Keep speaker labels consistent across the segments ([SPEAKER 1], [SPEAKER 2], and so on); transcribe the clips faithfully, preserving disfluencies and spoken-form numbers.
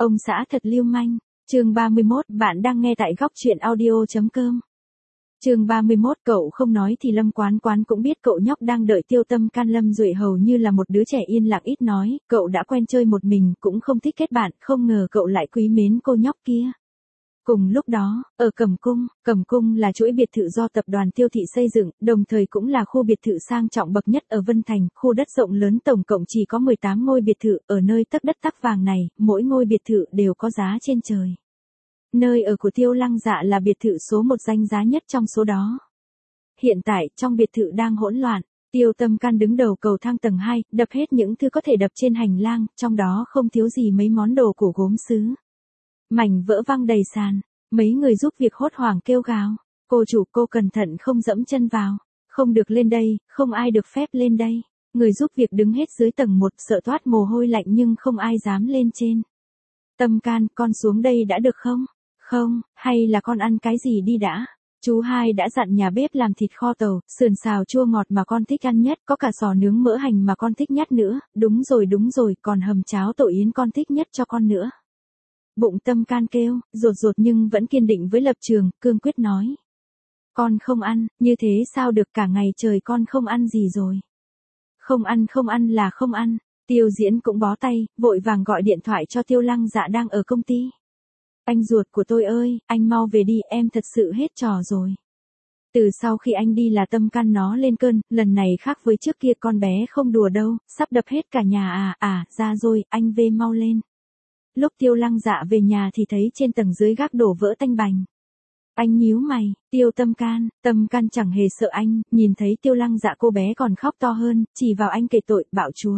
[SPEAKER 1] Ông xã thật lưu manh. Chương ba mươi mốt, bạn đang nghe tại góc truyện audio chấm com. Chương ba mươi mốt, cậu không nói thì Lâm Quán Quán cũng biết cậu nhóc đang đợi Tiêu Tâm Can. Lâm Duệ hầu như là một đứa trẻ yên lặng ít nói, cậu đã quen chơi một mình, cũng không thích kết bạn, không ngờ cậu lại quý mến cô nhóc kia. Cùng lúc đó, ở Cẩm Cung, Cẩm Cung là chuỗi biệt thự do tập đoàn Tiêu Thị xây dựng, đồng thời cũng là khu biệt thự sang trọng bậc nhất ở Vân Thành, khu đất rộng lớn tổng cộng chỉ có mười tám ngôi biệt thự, ở nơi tấc đất tắc vàng này, mỗi ngôi biệt thự đều có giá trên trời. Nơi ở của Tiêu Lăng Dạ là biệt thự số một danh giá nhất trong số đó. Hiện tại, trong biệt thự đang hỗn loạn, Tiêu Tâm Can đứng đầu cầu thang tầng hai, đập hết những thứ có thể đập trên hành lang, trong đó không thiếu gì mấy món đồ cổ gốm sứ. Mảnh vỡ văng đầy sàn, mấy người giúp việc hốt hoảng kêu gào, cô chủ cô cẩn thận không dẫm chân vào, không được lên đây, không ai được phép lên đây. Người giúp việc đứng hết dưới tầng một sợ toát mồ hôi lạnh nhưng không ai dám lên trên. Tâm Can, con xuống đây đã được không? Không, hay là con ăn cái gì đi đã? Chú hai đã dặn nhà bếp làm thịt kho tàu, sườn xào chua ngọt mà con thích ăn nhất, có cả sò nướng mỡ hành mà con thích nhất nữa, đúng rồi đúng rồi, còn hầm cháo tổ yến con thích nhất cho con nữa. Bụng Tâm Can kêu, rột rột nhưng vẫn kiên định với lập trường, cương quyết nói. Con không ăn, như thế sao được, cả ngày trời con không ăn gì rồi. Không ăn không ăn là không ăn. Tiêu Diễn cũng bó tay, vội vàng gọi điện thoại cho Tiêu Lăng Dạ đang ở công ty. Anh ruột của tôi ơi, anh mau về đi, em thật sự hết trò rồi. Từ sau khi anh đi là Tâm Can nó lên cơn, lần này khác với trước kia, con bé không đùa đâu, sắp đập hết cả nhà à, à, ra rồi, anh về mau lên. Lúc Tiêu Lăng Dạ về nhà thì thấy trên tầng dưới gác đổ vỡ tanh bành. Anh nhíu mày, Tiêu Tâm Can, Tâm Can chẳng hề sợ anh, nhìn thấy Tiêu Lăng Dạ cô bé còn khóc to hơn, chỉ vào anh kể tội, bạo chúa.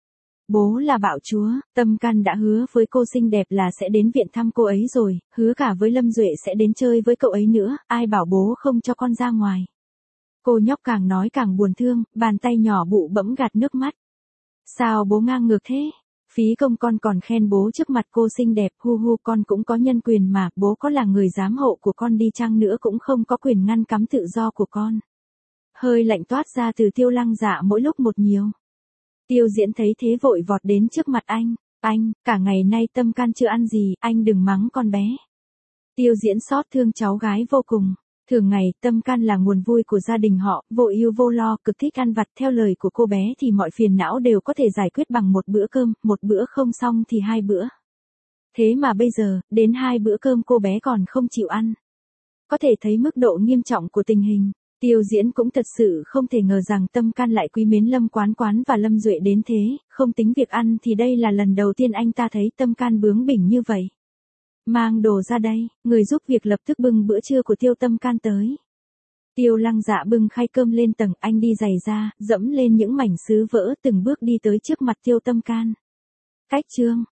[SPEAKER 1] Bố là bạo chúa, Tâm Can đã hứa với cô xinh đẹp là sẽ đến viện thăm cô ấy rồi, hứa cả với Lâm Duệ sẽ đến chơi với cậu ấy nữa, ai bảo bố không cho con ra ngoài. Cô nhóc càng nói càng buồn thương, bàn tay nhỏ bụ bẫm gạt nước mắt. Sao bố ngang ngược thế? Phí công con còn khen bố trước mặt cô xinh đẹp, hu hu, con cũng có nhân quyền mà, bố có là người giám hộ của con đi chăng nữa cũng không có quyền ngăn cấm tự do của con. Hơi lạnh toát ra từ Tiêu Lăng Dạ mỗi lúc một nhiều. Tiêu Diễn thấy thế vội vọt đến trước mặt anh, anh, cả ngày nay Tâm Can chưa ăn gì, anh đừng mắng con bé. Tiêu Diễn xót thương cháu gái vô cùng. Thường ngày, Tâm Can là nguồn vui của gia đình họ, vô ưu vô lo, cực thích ăn vặt. Theo lời của cô bé thì mọi phiền não đều có thể giải quyết bằng một bữa cơm, một bữa không xong thì hai bữa. Thế mà bây giờ, đến hai bữa cơm cô bé còn không chịu ăn. Có thể thấy mức độ nghiêm trọng của tình hình. Tiêu Diễn cũng thật sự không thể ngờ rằng Tâm Can lại quý mến Lâm Quán Quán và Lâm Duệ đến thế, không tính việc ăn thì đây là lần đầu tiên anh ta thấy Tâm Can bướng bỉnh như vậy. Mang đồ ra đây, người giúp việc lập tức bưng bữa trưa của Tiêu Tâm Can tới. Tiêu Lăng Dạ bưng khay cơm lên tầng, anh đi giày ra, dẫm lên những mảnh sứ vỡ, từng bước đi tới trước mặt Tiêu Tâm Can. Cách chương,